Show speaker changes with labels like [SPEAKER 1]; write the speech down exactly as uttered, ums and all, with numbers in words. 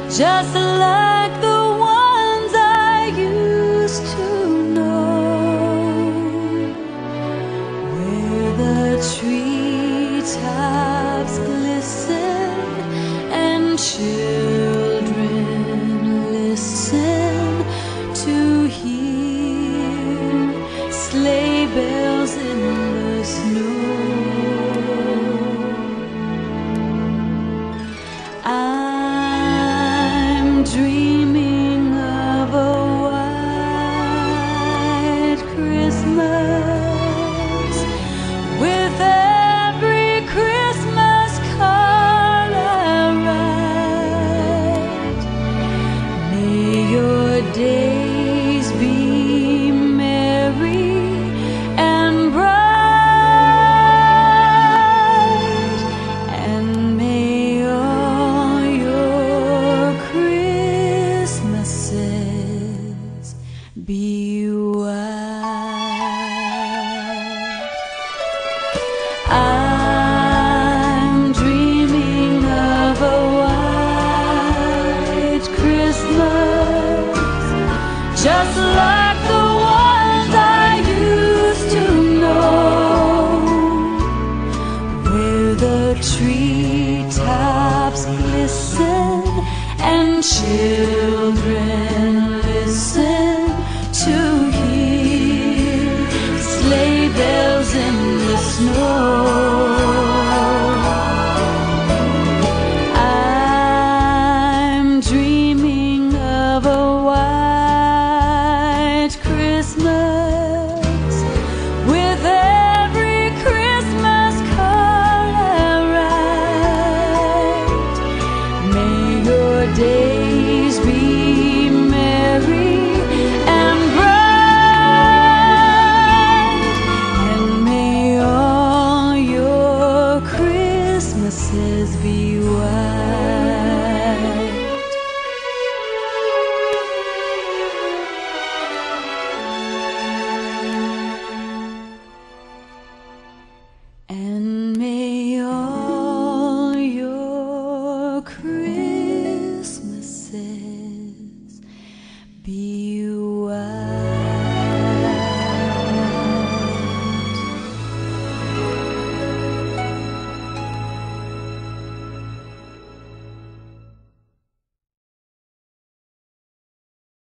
[SPEAKER 1] just like the ones I used to know, where the treetops glisten and children listen to hear sleigh bells in the snow. I'm dreaming of a white Christmas, with every Christmas card I write. May your days be merry and bright, and may all your Christmases be white. I'm dreaming of a white Christmas, just like the ones I used to know, where the treetops glisten and children